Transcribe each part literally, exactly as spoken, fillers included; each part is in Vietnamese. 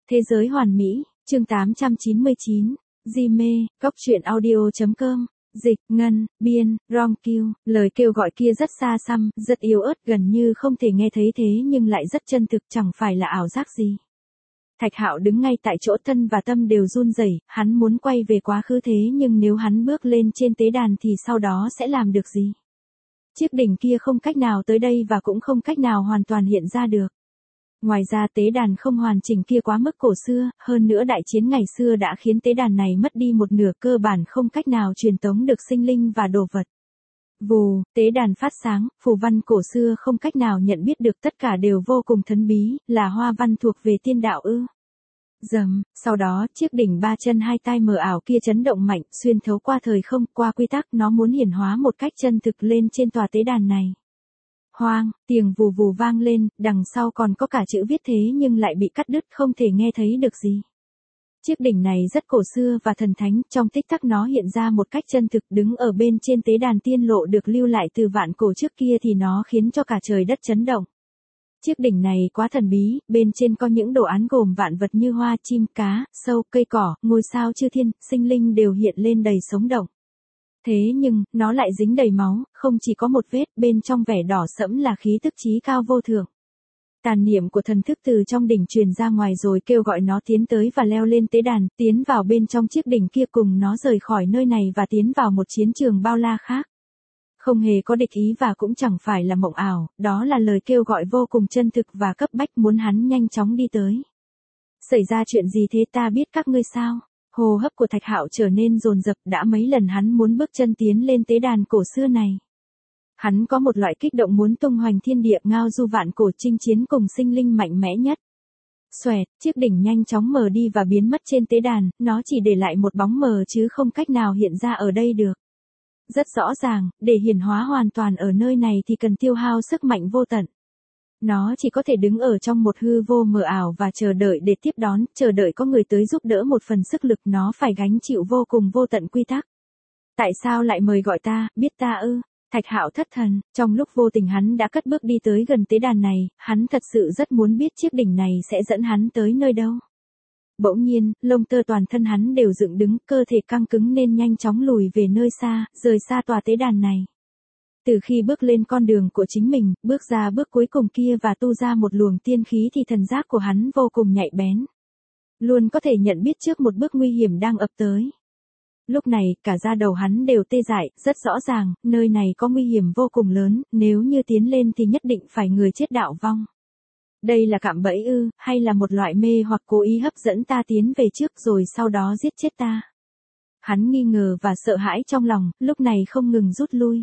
Thế giới hoàn mỹ, chương tám trăm chín mươi chín, Gmail, góc truyện audio.com, dịch, ngân, biên, rom kiu, lời kêu gọi kia rất xa xăm, rất yếu ớt gần như không thể nghe thấy thế nhưng lại rất chân thực chẳng phải là ảo giác gì. Thạch Hạo đứng ngay tại chỗ thân và tâm đều run rẩy, hắn muốn quay về quá khứ thế nhưng nếu hắn bước lên trên tế đàn thì sau đó sẽ làm được gì? Chiếc đỉnh kia không cách nào tới đây và cũng không cách nào hoàn toàn hiện ra được. Ngoài ra tế đàn không hoàn chỉnh kia quá mức cổ xưa, hơn nữa đại chiến ngày xưa đã khiến tế đàn này mất đi một nửa cơ bản không cách nào truyền tống được sinh linh và đồ vật. Vù, tế đàn phát sáng, phù văn cổ xưa không cách nào nhận biết được tất cả đều vô cùng thần bí, là hoa văn thuộc về tiên đạo ư. Dầm, sau đó chiếc đỉnh ba chân hai tai mờ ảo kia chấn động mạnh, xuyên thấu qua thời không, qua quy tắc nó muốn hiển hóa một cách chân thực lên trên tòa tế đàn này. Hoang, tiếng vù vù vang lên, đằng sau còn có cả chữ viết thế nhưng lại bị cắt đứt không thể nghe thấy được gì. Chiếc đỉnh này rất cổ xưa và thần thánh, trong tích tắc nó hiện ra một cách chân thực đứng ở bên trên tế đàn tiên lộ được lưu lại từ vạn cổ trước kia thì nó khiến cho cả trời đất chấn động. Chiếc đỉnh này quá thần bí, bên trên có những đồ án gồm vạn vật như hoa, chim, cá, sâu, cây cỏ, ngôi sao chư thiên, sinh linh đều hiện lên đầy sống động. Thế nhưng, nó lại dính đầy máu, không chỉ có một vết, bên trong vẻ đỏ sẫm là khí tức chí cao vô thượng. Tàn niệm của thần thức từ trong đỉnh truyền ra ngoài rồi kêu gọi nó tiến tới và leo lên tế đàn, tiến vào bên trong chiếc đỉnh kia cùng nó rời khỏi nơi này và tiến vào một chiến trường bao la khác. Không hề có địch ý và cũng chẳng phải là mộng ảo, đó là lời kêu gọi vô cùng chân thực và cấp bách muốn hắn nhanh chóng đi tới. Xảy ra chuyện gì thế ta biết các ngươi sao? Hô hấp của Thạch Hạo trở nên dồn dập, đã mấy lần hắn muốn bước chân tiến lên tế đàn cổ xưa này. Hắn có một loại kích động muốn tung hoành thiên địa ngao du vạn cổ chinh chiến cùng sinh linh mạnh mẽ nhất. Xoẹt, chiếc đỉnh nhanh chóng mờ đi và biến mất trên tế đàn, nó chỉ để lại một bóng mờ chứ không cách nào hiện ra ở đây được. Rất rõ ràng, để hiển hóa hoàn toàn ở nơi này thì cần tiêu hao sức mạnh vô tận. Nó chỉ có thể đứng ở trong một hư vô mờ ảo và chờ đợi để tiếp đón, chờ đợi có người tới giúp đỡ một phần sức lực nó phải gánh chịu vô cùng vô tận quy tắc. Tại sao lại mời gọi ta, biết ta ư? Thạch Hạo thất thần, trong lúc vô tình hắn đã cất bước đi tới gần tế đàn này, hắn thật sự rất muốn biết chiếc đỉnh này sẽ dẫn hắn tới nơi đâu. Bỗng nhiên, lông tơ toàn thân hắn đều dựng đứng, cơ thể căng cứng nên nhanh chóng lùi về nơi xa, rời xa tòa tế đàn này. Từ khi bước lên con đường của chính mình, bước ra bước cuối cùng kia và tu ra một luồng tiên khí thì thần giác của hắn vô cùng nhạy bén. Luôn có thể nhận biết trước một bước nguy hiểm đang ập tới. Lúc này, cả da đầu hắn đều tê dại, rất rõ ràng, nơi này có nguy hiểm vô cùng lớn, nếu như tiến lên thì nhất định phải người chết đạo vong. Đây là cạm bẫy ư, hay là một loại mê hoặc cố ý hấp dẫn ta tiến về trước rồi sau đó giết chết ta? Hắn nghi ngờ và sợ hãi trong lòng, lúc này không ngừng rút lui.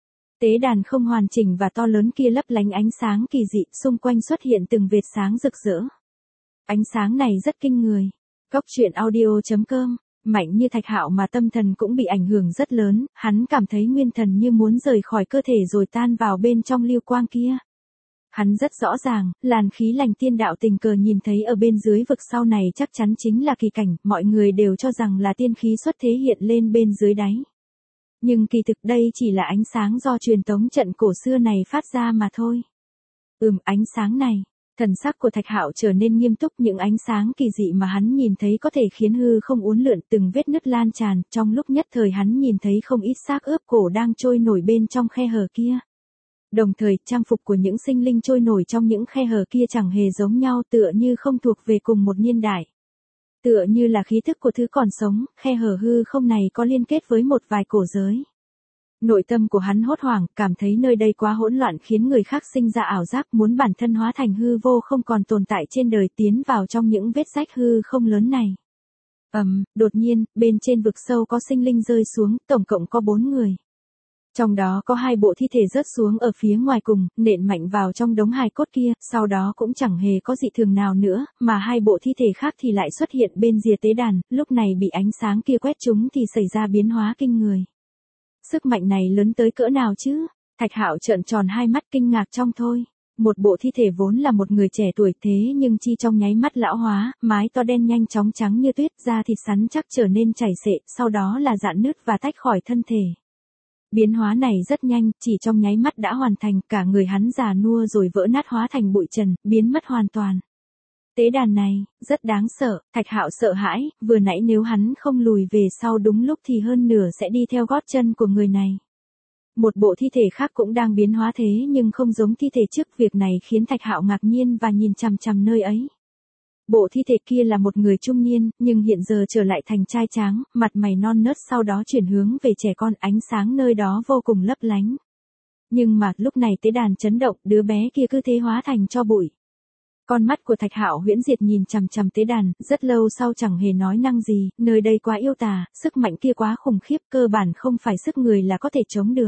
Tế đàn không hoàn chỉnh và to lớn kia lấp lánh ánh sáng kỳ dị, xung quanh xuất hiện từng vệt sáng rực rỡ. Ánh sáng này rất kinh người. Góc truyện audio.com, mạnh như Thạch Hạo mà tâm thần cũng bị ảnh hưởng rất lớn, hắn cảm thấy nguyên thần như muốn rời khỏi cơ thể rồi tan vào bên trong lưu quang kia. Hắn rất rõ ràng, làn khí lành tiên đạo tình cờ nhìn thấy ở bên dưới vực sau này chắc chắn chính là kỳ cảnh, mọi người đều cho rằng là tiên khí xuất thế hiện lên bên dưới đáy. Nhưng kỳ thực đây chỉ là ánh sáng do truyền tống trận cổ xưa này phát ra mà thôi. Ừm, ánh sáng này. Thần sắc của Thạch Hạo trở nên nghiêm túc, những ánh sáng kỳ dị mà hắn nhìn thấy có thể khiến hư không uốn lượn, từng vết nứt lan tràn, trong lúc nhất thời hắn nhìn thấy không ít xác ướp cổ đang trôi nổi bên trong khe hở kia. Đồng thời, trang phục của những sinh linh trôi nổi trong những khe hở kia chẳng hề giống nhau, tựa như không thuộc về cùng một niên đại. Tựa như là khí thức của thứ còn sống, khe hở hư không này có liên kết với một vài cổ giới. Nội tâm của hắn hốt hoảng, cảm thấy nơi đây quá hỗn loạn khiến người khác sinh ra ảo giác muốn bản thân hóa thành hư vô không còn tồn tại trên đời tiến vào trong những vết rách hư không lớn này. Ầm, um, đột nhiên, bên trên vực sâu có sinh linh rơi xuống, tổng cộng có bốn người. Trong đó có hai bộ thi thể rớt xuống ở phía ngoài cùng, nện mạnh vào trong đống hài cốt kia, sau đó cũng chẳng hề có dị thường nào nữa, mà hai bộ thi thể khác thì lại xuất hiện bên rìa tế đàn, lúc này bị ánh sáng kia quét chúng thì xảy ra biến hóa kinh người. Sức mạnh này lớn tới cỡ nào chứ? Thạch Hạo trợn tròn hai mắt kinh ngạc trong thôi. Một bộ thi thể vốn là một người trẻ tuổi thế nhưng chi trong nháy mắt lão hóa, mái to đen nhanh chóng trắng như tuyết, da thịt sắn chắc trở nên chảy xệ, sau đó là rạn nứt và tách khỏi thân thể. Biến hóa này rất nhanh, chỉ trong nháy mắt đã hoàn thành, cả người hắn già nua rồi vỡ nát hóa thành bụi trần, biến mất hoàn toàn. Tế đàn này, rất đáng sợ, Thạch Hạo sợ hãi, vừa nãy nếu hắn không lùi về sau đúng lúc thì hơn nửa sẽ đi theo gót chân của người này. Một bộ thi thể khác cũng đang biến hóa thế nhưng không giống thi thể trước, việc này khiến Thạch Hạo ngạc nhiên và nhìn chằm chằm nơi ấy. Bộ thi thể kia là một người trung niên, nhưng hiện giờ trở lại thành trai tráng, mặt mày non nớt sau đó chuyển hướng về trẻ con, ánh sáng nơi đó vô cùng lấp lánh. Nhưng mà lúc này tế đàn chấn động, đứa bé kia cứ thế hóa thành tro bụi. Con mắt của Thạch Hạo huyễn diệt nhìn chằm chằm tế đàn, rất lâu sau chẳng hề nói năng gì, nơi đây quá yêu tà, sức mạnh kia quá khủng khiếp, cơ bản không phải sức người là có thể chống được.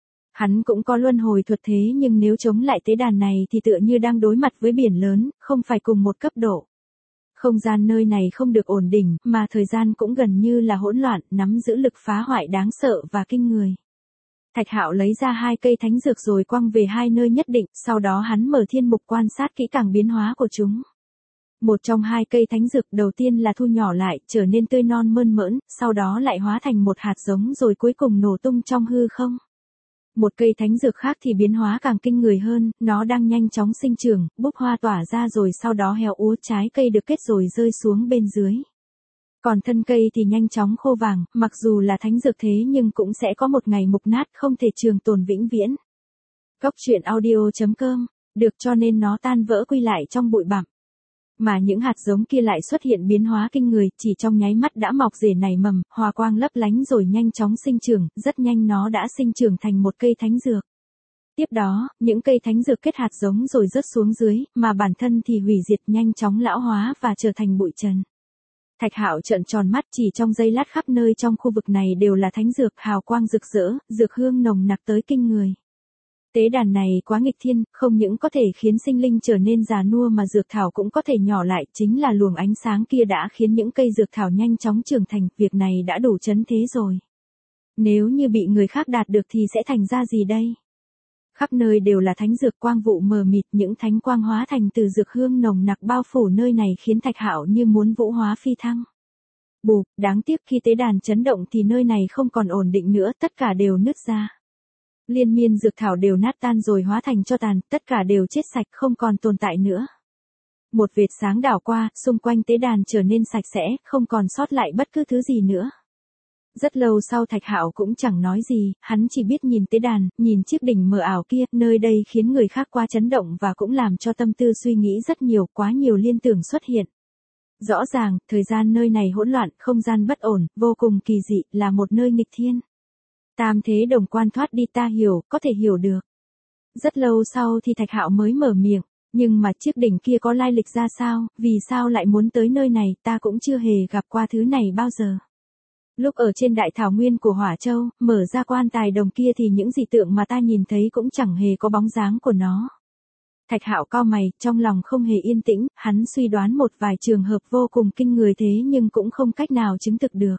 Hắn cũng có luân hồi thuật thế nhưng nếu chống lại tế đàn này thì tựa như đang đối mặt với biển lớn, không phải cùng một cấp độ. Không gian nơi này không được ổn định, mà thời gian cũng gần như là hỗn loạn, nắm giữ lực phá hoại đáng sợ và kinh người. Thạch Hạo lấy ra hai cây thánh dược rồi quăng về hai nơi nhất định, sau đó hắn mở thiên mục quan sát kỹ càng biến hóa của chúng. Một trong hai cây thánh dược đầu tiên là thu nhỏ lại, trở nên tươi non mơn mởn, sau đó lại hóa thành một hạt giống rồi cuối cùng nổ tung trong hư không. Một cây thánh dược khác thì biến hóa càng kinh người hơn, nó đang nhanh chóng sinh trưởng, bốc hoa tỏa ra rồi sau đó héo úa, trái cây được kết rồi rơi xuống bên dưới. Còn thân cây thì nhanh chóng khô vàng, mặc dù là thánh dược thế nhưng cũng sẽ có một ngày mục nát, không thể trường tồn vĩnh viễn. Cốc truyện audio chấm com, được cho nên nó tan vỡ quy lại trong bụi bặm. Mà những hạt giống kia lại xuất hiện biến hóa kinh người, chỉ trong nháy mắt đã mọc rễ nảy mầm, hòa quang lấp lánh rồi nhanh chóng sinh trưởng, rất nhanh nó đã sinh trưởng thành một cây thánh dược. Tiếp đó, những cây thánh dược kết hạt giống rồi rớt xuống dưới, mà bản thân thì hủy diệt nhanh chóng lão hóa và trở thành bụi trần. Thạch Hạo trợn tròn mắt, chỉ trong giây lát khắp nơi trong khu vực này đều là thánh dược, hào quang rực rỡ, dược hương nồng nặc tới kinh người. Tế đàn này quá nghịch thiên, không những có thể khiến sinh linh trở nên già nua mà dược thảo cũng có thể nhỏ lại, chính là luồng ánh sáng kia đã khiến những cây dược thảo nhanh chóng trưởng thành, việc này đã đủ chấn thế rồi. Nếu như bị người khác đạt được thì sẽ thành ra gì đây? Khắp nơi đều là thánh dược, quang vụ mờ mịt, những thánh quang hóa thành từ dược hương nồng nặc bao phủ nơi này khiến Thạch Hạo như muốn vũ hóa phi thăng. Bụp, đáng tiếc khi tế đàn chấn động thì nơi này không còn ổn định nữa, tất cả đều nứt ra. Liên miên dược thảo đều nát tan rồi hóa thành tro tàn, tất cả đều chết sạch, không còn tồn tại nữa. Một vệt sáng đảo qua, xung quanh tế đàn trở nên sạch sẽ, không còn sót lại bất cứ thứ gì nữa. Rất lâu sau Thạch Hạo cũng chẳng nói gì, hắn chỉ biết nhìn tế đàn, nhìn chiếc đỉnh mờ ảo kia, nơi đây khiến người khác quá chấn động và cũng làm cho tâm tư suy nghĩ rất nhiều, quá nhiều liên tưởng xuất hiện. Rõ ràng, thời gian nơi này hỗn loạn, không gian bất ổn, vô cùng kỳ dị, là một nơi nghịch thiên. Tam thế đồng quan thoát đi, ta hiểu, có thể hiểu được. Rất lâu sau thì Thạch Hạo mới mở miệng, nhưng mà chiếc đỉnh kia có lai lịch ra sao, vì sao lại muốn tới nơi này, ta cũng chưa hề gặp qua thứ này bao giờ. Lúc ở trên đại thảo nguyên của Hỏa Châu, mở ra quan tài đồng kia thì những dị tượng mà ta nhìn thấy cũng chẳng hề có bóng dáng của nó. Thạch Hạo cau mày, trong lòng không hề yên tĩnh, hắn suy đoán một vài trường hợp vô cùng kinh người thế nhưng cũng không cách nào chứng thực được.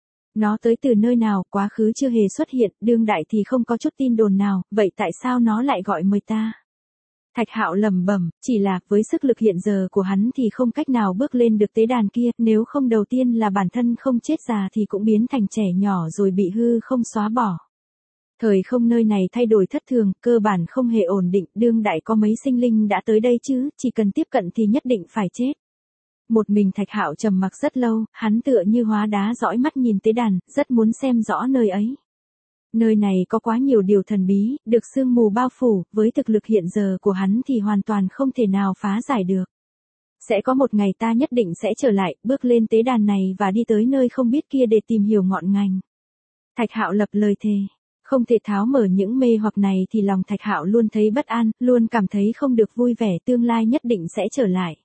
Nó tới từ nơi nào, quá khứ chưa hề xuất hiện, đương đại thì không có chút tin đồn nào, vậy tại sao nó lại gọi mời ta? Thạch Hạo lẩm bẩm, chỉ là với sức lực hiện giờ của hắn thì không cách nào bước lên được tế đàn kia, nếu không đầu tiên là bản thân không chết già thì cũng biến thành trẻ nhỏ rồi bị hư không xóa bỏ. Thời không nơi này thay đổi thất thường, cơ bản không hề ổn định, đương đại có mấy sinh linh đã tới đây chứ, chỉ cần tiếp cận thì nhất định phải chết. Một mình Thạch Hạo trầm mặc rất lâu, hắn tựa như hóa đá dõi mắt nhìn tế đàn, rất muốn xem rõ nơi ấy. Nơi này có quá nhiều điều thần bí, được sương mù bao phủ, với thực lực hiện giờ của hắn thì hoàn toàn không thể nào phá giải được. Sẽ có một ngày ta nhất định sẽ trở lại, bước lên tế đàn này và đi tới nơi không biết kia để tìm hiểu ngọn ngành. Thạch Hạo lập lời thề. Không thể tháo mở những mê hoặc này thì lòng Thạch Hạo luôn thấy bất an, luôn cảm thấy không được vui vẻ, tương lai nhất định sẽ trở lại.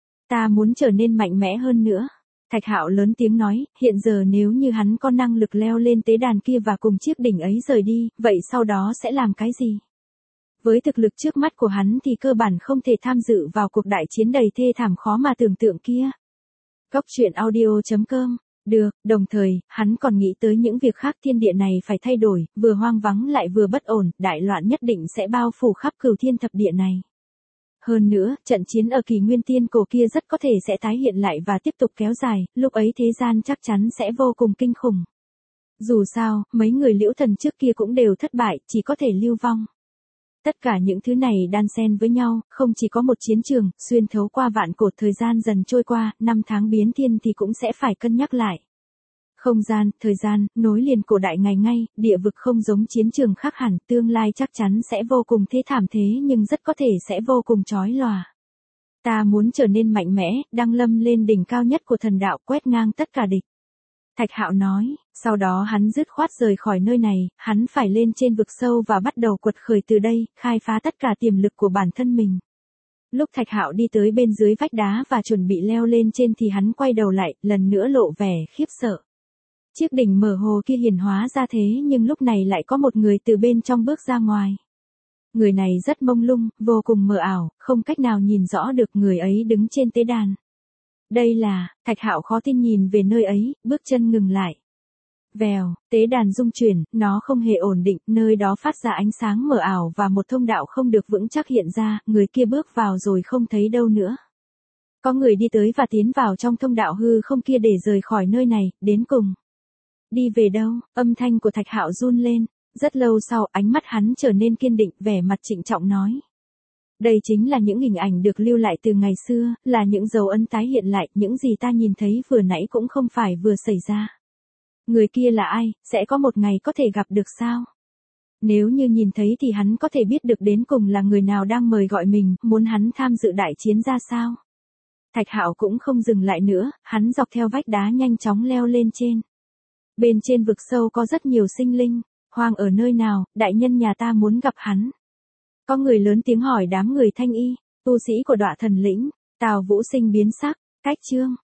Ta muốn trở nên mạnh mẽ hơn nữa. Thạch Hạo lớn tiếng nói, hiện giờ nếu như hắn có năng lực leo lên tế đàn kia và cùng chiếc đỉnh ấy rời đi, vậy sau đó sẽ làm cái gì? Với thực lực trước mắt của hắn thì cơ bản không thể tham dự vào cuộc đại chiến đầy thê thảm khó mà tưởng tượng kia. Cốc truyện audio chấm com. Được, đồng thời, hắn còn nghĩ tới những việc khác, thiên địa này phải thay đổi, vừa hoang vắng lại vừa bất ổn, đại loạn nhất định sẽ bao phủ khắp cửu thiên thập địa này. Hơn nữa, trận chiến ở kỷ nguyên tiên cổ kia rất có thể sẽ tái hiện lại và tiếp tục kéo dài, lúc ấy thế gian chắc chắn sẽ vô cùng kinh khủng. Dù sao, mấy người Liễu Thần trước kia cũng đều thất bại, chỉ có thể lưu vong. Tất cả những thứ này đan xen với nhau, không chỉ có một chiến trường, xuyên thấu qua vạn cổ thời gian dần trôi qua, năm tháng biến thiên thì cũng sẽ phải cân nhắc lại. Không gian, thời gian, nối liền cổ đại ngày ngay, địa vực không giống chiến trường khác hẳn, tương lai chắc chắn sẽ vô cùng thê thảm thế nhưng rất có thể sẽ vô cùng chói lòa. Ta muốn trở nên mạnh mẽ, đăng lâm lên đỉnh cao nhất của thần đạo, quét ngang tất cả địch. Thạch Hạo nói, sau đó hắn dứt khoát rời khỏi nơi này, hắn phải lên trên vực sâu và bắt đầu quật khởi từ đây, khai phá tất cả tiềm lực của bản thân mình. Lúc Thạch Hạo đi tới bên dưới vách đá và chuẩn bị leo lên trên thì hắn quay đầu lại, lần nữa lộ vẻ khiếp sợ. Chiếc đỉnh mờ hồ kia hiển hóa ra thế nhưng lúc này lại có một người từ bên trong bước ra ngoài. Người này rất mông lung, vô cùng mờ ảo, không cách nào nhìn rõ được người ấy đứng trên tế đàn. Đây là, Thạch Hạo khó tin nhìn về nơi ấy, bước chân ngừng lại. Vèo, tế đàn rung chuyển, nó không hề ổn định, nơi đó phát ra ánh sáng mờ ảo và một thông đạo không được vững chắc hiện ra, người kia bước vào rồi không thấy đâu nữa. Có người đi tới và tiến vào trong thông đạo hư không kia để rời khỏi nơi này, đến cùng. Đi về đâu? Âm thanh của Thạch Hạo run lên. Rất lâu sau, ánh mắt hắn trở nên kiên định, vẻ mặt trịnh trọng nói. Đây chính là những hình ảnh được lưu lại từ ngày xưa, là những dấu ấn tái hiện lại, những gì ta nhìn thấy vừa nãy cũng không phải vừa xảy ra. Người kia là ai, sẽ có một ngày có thể gặp được sao? Nếu như nhìn thấy thì hắn có thể biết được đến cùng là người nào đang mời gọi mình, muốn hắn tham dự đại chiến ra sao? Thạch Hạo cũng không dừng lại nữa, hắn dọc theo vách đá nhanh chóng leo lên trên. Bên trên vực sâu có rất nhiều sinh linh, Hoàng ở nơi nào, đại nhân nhà ta muốn gặp hắn. Có người lớn tiếng hỏi đám người Thanh Y, tu sĩ của Đọa Thần Lĩnh. Tào Vũ Sinh biến sắc, cách chương.